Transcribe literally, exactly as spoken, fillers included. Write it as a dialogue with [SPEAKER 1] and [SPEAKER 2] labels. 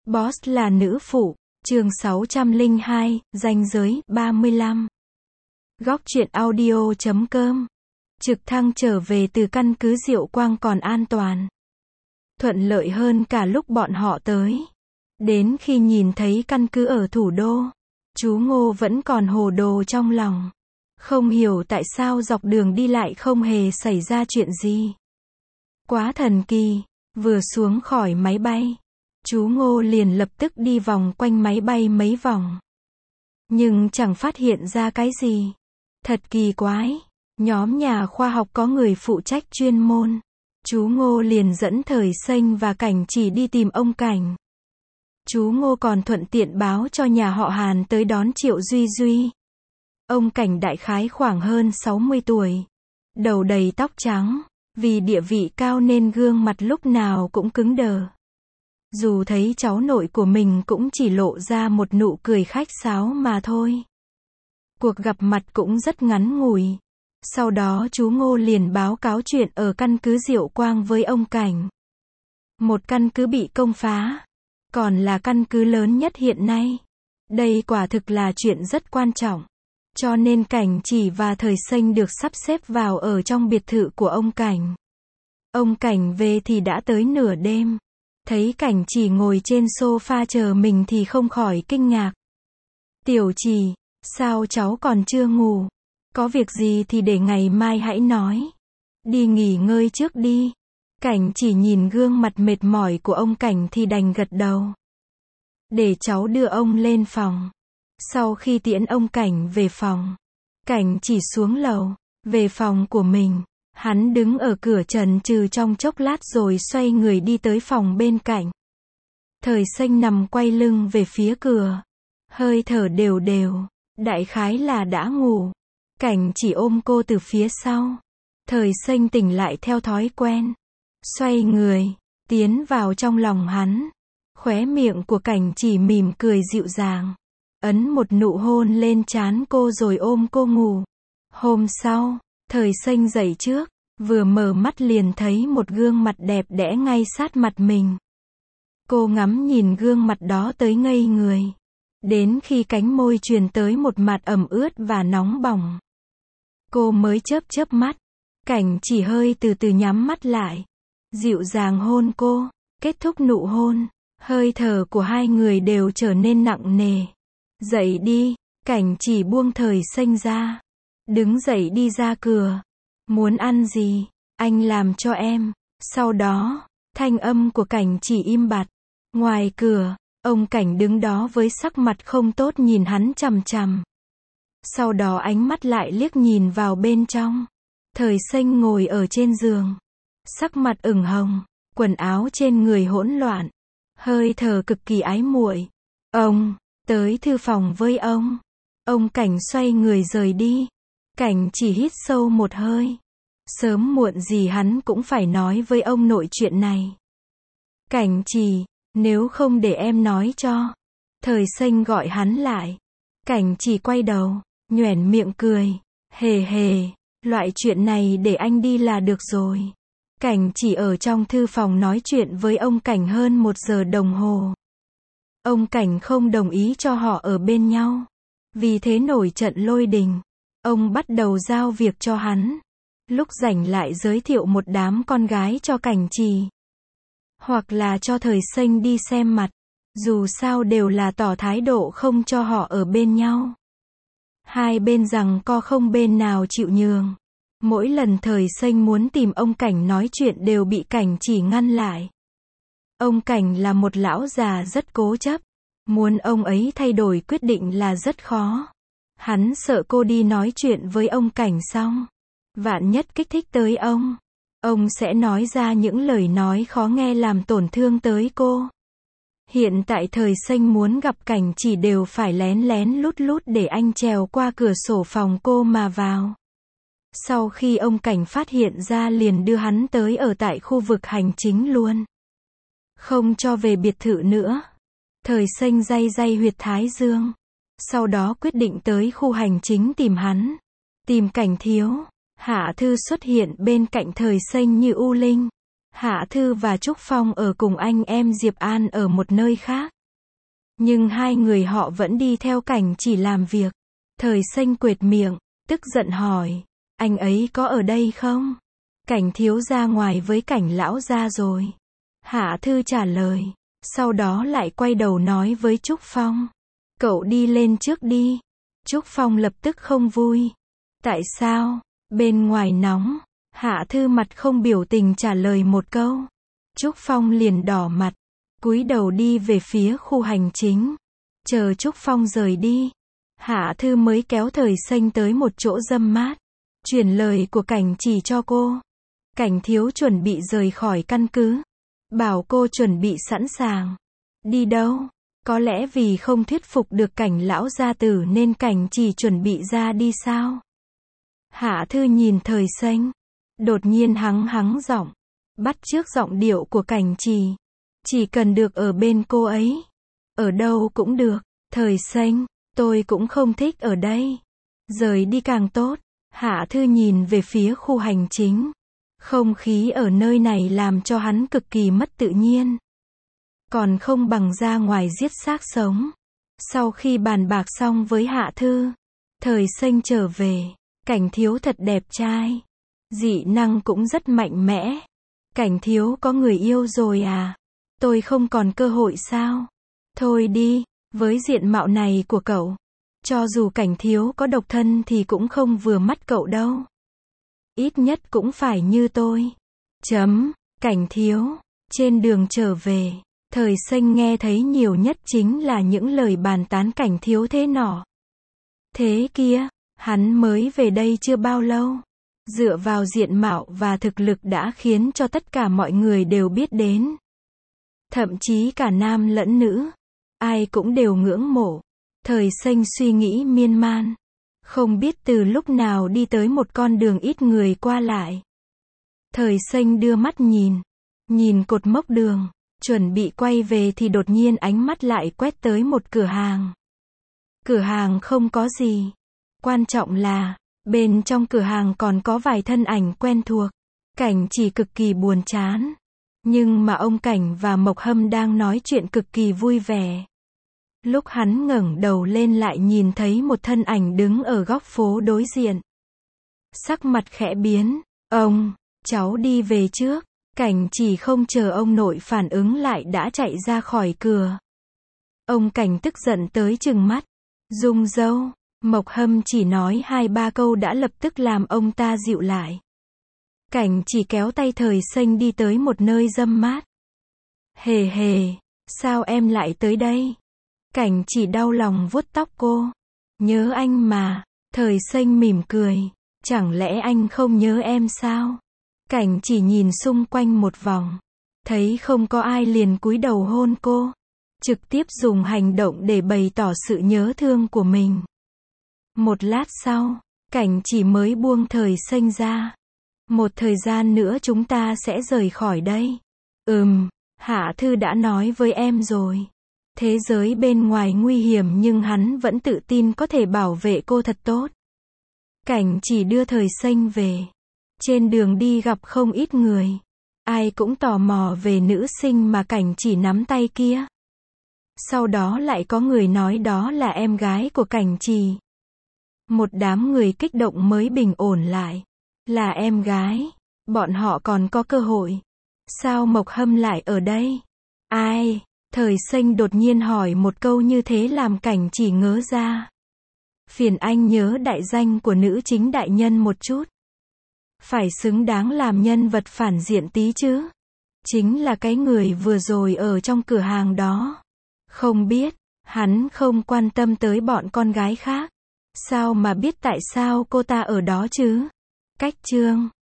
[SPEAKER 1] Boss là nữ phụ, chương sáu trăm lẻ hai, ranh giới, ba mươi lăm. Góc truyện audio chấm com. Trực thăng trở về từ căn cứ Diệu Quang còn an toàn. Thuận lợi hơn cả lúc bọn họ tới. Đến khi nhìn thấy căn cứ ở thủ đô, chú Ngô vẫn còn hồ đồ trong lòng. Không hiểu tại sao dọc đường đi lại không hề xảy ra chuyện gì. Quá thần kỳ, vừa xuống khỏi máy bay, chú Ngô liền lập tức đi vòng quanh máy bay mấy vòng. Nhưng chẳng phát hiện ra cái gì. Thật kỳ quái. Nhóm nhà khoa học có người phụ trách chuyên môn. Chú Ngô liền dẫn Thời Xanh và Cảnh Chỉ đi tìm ông Cảnh. Chú Ngô còn thuận tiện báo cho nhà họ Hàn tới đón Triệu Duy Duy. Ông Cảnh đại khái khoảng hơn sáu mươi tuổi. Đầu đầy tóc trắng. Vì địa vị cao nên gương mặt lúc nào cũng cứng đờ. Dù thấy cháu nội của mình cũng chỉ lộ ra một nụ cười khách sáo mà thôi. Cuộc gặp mặt cũng rất ngắn ngủi. Sau đó chú Ngô liền báo cáo chuyện ở căn cứ Diệu Quang với ông Cảnh. Một căn cứ bị công phá. Còn là căn cứ lớn nhất hiện nay. Đây quả thực là chuyện rất quan trọng. Cho nên Cảnh Chỉ và Thời Xanh được sắp xếp vào ở trong biệt thự của ông Cảnh. Ông Cảnh về thì đã tới nửa đêm. Thấy Cảnh Chỉ ngồi trên sofa chờ mình thì không khỏi kinh ngạc. Tiểu Chỉ, sao cháu còn chưa ngủ? Có việc gì thì để ngày mai hãy nói. Đi nghỉ ngơi trước đi. Cảnh Chỉ nhìn gương mặt mệt mỏi của ông Cảnh thì đành gật đầu. Để cháu đưa ông lên phòng. Sau khi tiễn ông Cảnh về phòng, Cảnh Chỉ xuống lầu, về phòng của mình. Hắn đứng ở cửa chần chừ trong chốc lát rồi xoay người đi tới phòng bên cạnh. Thời Xanh nằm quay lưng về phía cửa. Hơi thở đều đều, đại khái là đã ngủ. Cảnh Chỉ ôm cô từ phía sau. Thời Xanh tỉnh lại theo thói quen. Xoay người, tiến vào trong lòng hắn. Khóe miệng của Cảnh Chỉ mỉm cười dịu dàng. Ấn một nụ hôn lên trán cô rồi ôm cô ngủ. Hôm sau, Thời Xanh dậy trước, vừa mở mắt liền thấy một gương mặt đẹp đẽ ngay sát mặt mình. Cô ngắm nhìn gương mặt đó tới ngây người. Đến khi cánh môi truyền tới một mặt ẩm ướt và nóng bỏng. Cô mới chớp chớp mắt. Cảnh Chỉ hơi từ từ nhắm mắt lại. Dịu dàng hôn cô. Kết thúc nụ hôn, hơi thở của hai người đều trở nên nặng nề. Dậy đi, Cảnh Chỉ buông Thời Xanh ra. Đứng dậy đi ra cửa. Muốn ăn gì, anh làm cho em. Sau đó, thanh âm của Cảnh Chỉ im bặt. Ngoài cửa, ông Cảnh đứng đó với sắc mặt không tốt nhìn hắn chằm chằm. Sau đó ánh mắt lại liếc nhìn vào bên trong. Thời Xanh ngồi ở trên giường. Sắc mặt ửng hồng, quần áo trên người hỗn loạn. Hơi thở cực kỳ ái muội. Ông, tới thư phòng với ông. Ông Cảnh xoay người rời đi. Cảnh Chỉ hít sâu một hơi. Sớm muộn gì hắn cũng phải nói với ông nội chuyện này. Cảnh Chỉ, nếu không để em nói cho. Thời Xanh gọi hắn lại. Cảnh Chỉ quay đầu, nhoẻn miệng cười. Hề hề, loại chuyện này để anh đi là được rồi. Cảnh Chỉ ở trong thư phòng nói chuyện với ông Cảnh hơn một giờ đồng hồ. Ông Cảnh không đồng ý cho họ ở bên nhau. Vì thế nổi trận lôi đình. Ông bắt đầu giao việc cho hắn. Lúc rảnh lại giới thiệu một đám con gái cho Cảnh Chỉ. Hoặc là cho Thời Xanh đi xem mặt. Dù sao đều là tỏ thái độ không cho họ ở bên nhau. Hai bên rằng co không bên nào chịu nhường. Mỗi lần Thời Xanh muốn tìm ông Cảnh nói chuyện đều bị Cảnh Chỉ ngăn lại. Ông Cảnh là một lão già rất cố chấp. Muốn ông ấy thay đổi quyết định là rất khó. Hắn sợ cô đi nói chuyện với ông Cảnh xong. Vạn nhất kích thích tới ông. Ông sẽ nói ra những lời nói khó nghe làm tổn thương tới cô. Hiện tại Thời Xanh muốn gặp Cảnh Chỉ đều phải lén lén lút lút để anh trèo qua cửa sổ phòng cô mà vào. Sau khi ông Cảnh phát hiện ra liền đưa hắn tới ở tại khu vực hành chính luôn. Không cho về biệt thự nữa. Thời Xanh day day huyệt thái dương. Sau đó quyết định tới khu hành chính tìm hắn. Tìm Cảnh Thiếu. Hạ Thư xuất hiện bên cạnh Thời Xanh như u linh. Hạ Thư và Trúc Phong ở cùng anh em Diệp An ở một nơi khác. Nhưng hai người họ vẫn đi theo Cảnh Chỉ làm việc. Thời Xanh quệt miệng, tức giận hỏi, anh ấy có ở đây không? Cảnh thiếu ra ngoài với Cảnh lão ra rồi. Hạ Thư trả lời, sau đó lại quay đầu nói với Trúc Phong, cậu đi lên trước đi. Trúc Phong lập tức không vui. Tại sao? Bên ngoài nóng. Hạ Thư mặt không biểu tình trả lời một câu. Trúc Phong liền đỏ mặt, cúi đầu đi về phía khu hành chính. Chờ Trúc Phong rời đi, Hạ Thư mới kéo Thời Xanh tới một chỗ râm mát, truyền lời của Cảnh Chỉ cho cô. Cảnh thiếu chuẩn bị rời khỏi căn cứ, bảo cô chuẩn bị sẵn sàng. Đi đâu? Có lẽ vì không thuyết phục được Cảnh lão gia tử nên Cảnh Chỉ chuẩn bị ra đi sao? Hạ Thư nhìn Thời Xanh, đột nhiên hắng hắng giọng, bắt chước giọng điệu của Cảnh Chỉ. Chỉ cần được ở bên cô ấy, ở đâu cũng được. Thời Xanh, tôi cũng không thích ở đây. Rời đi càng tốt. Hạ Thư nhìn về phía khu hành chính. Không khí ở nơi này làm cho hắn cực kỳ mất tự nhiên. Còn không bằng ra ngoài giết xác sống. Sau khi bàn bạc xong với Hạ Thư, Thời Xanh trở về. Cảnh thiếu thật đẹp trai. Dị năng cũng rất mạnh mẽ. Cảnh thiếu có người yêu rồi à? Tôi không còn cơ hội sao? Thôi đi, với diện mạo này của cậu, cho dù Cảnh thiếu có độc thân thì cũng không vừa mắt cậu đâu. Ít nhất cũng phải như tôi. Chấm, Cảnh thiếu. Trên đường trở về, Thời Xanh nghe thấy nhiều nhất chính là những lời bàn tán Cảnh thiếu thế nọ. Thế kia, hắn mới về đây chưa bao lâu. Dựa vào diện mạo và thực lực đã khiến cho tất cả mọi người đều biết đến. Thậm chí cả nam lẫn nữ, ai cũng đều ngưỡng mộ. Thời Xanh suy nghĩ miên man, không biết từ lúc nào đi tới một con đường ít người qua lại. Thời Xanh đưa mắt nhìn, nhìn cột mốc đường, chuẩn bị quay về thì đột nhiên ánh mắt lại quét tới một cửa hàng. Cửa hàng không có gì, quan trọng là bên trong cửa hàng còn có vài thân ảnh quen thuộc. Cảnh Chỉ cực kỳ buồn chán. Nhưng mà ông Cảnh và Mộc Hâm đang nói chuyện cực kỳ vui vẻ. Lúc hắn ngẩng đầu lên lại nhìn thấy một thân ảnh đứng ở góc phố đối diện. Sắc mặt khẽ biến. Ông, cháu đi về trước. Cảnh Chỉ không chờ ông nội phản ứng lại đã chạy ra khỏi cửa. Ông Cảnh tức giận tới trừng mắt. Dung dâu. Mộc Hâm chỉ nói hai ba câu đã lập tức làm ông ta dịu lại. Cảnh Chỉ kéo tay Thời Xanh đi tới một nơi râm mát. Hề hề, sao em lại tới đây? Cảnh Chỉ đau lòng vuốt tóc cô. Nhớ anh mà. Thời Xanh mỉm cười. Chẳng lẽ anh không nhớ em sao? Cảnh Chỉ nhìn xung quanh một vòng, thấy không có ai liền cúi đầu hôn cô. Trực tiếp dùng hành động để bày tỏ sự nhớ thương của mình. Một lát sau, Cảnh Chỉ mới buông Thời Xanh ra. Một thời gian nữa chúng ta sẽ rời khỏi đây. Ừm, Hạ Thư đã nói với em rồi. Thế giới bên ngoài nguy hiểm nhưng hắn vẫn tự tin có thể bảo vệ cô thật tốt. Cảnh Chỉ đưa Thời Xanh về. Trên đường đi gặp không ít người. Ai cũng tò mò về nữ sinh mà Cảnh Chỉ nắm tay kia. Sau đó lại có người nói đó là em gái của Cảnh Chỉ. Một đám người kích động mới bình ổn lại. Là em gái. Bọn họ còn có cơ hội. Sao Mộc Hâm lại ở đây? Ai? Thời Xanh đột nhiên hỏi một câu như thế làm Cảnh Chỉ ngớ ra. Phiền anh nhớ đại danh của nữ chính đại nhân một chút. Phải xứng đáng làm nhân vật phản diện tí chứ. Chính là cái người vừa rồi ở trong cửa hàng đó. Không biết, hắn không quan tâm tới bọn con gái khác. Sao mà biết tại sao cô ta ở đó chứ? Cách chương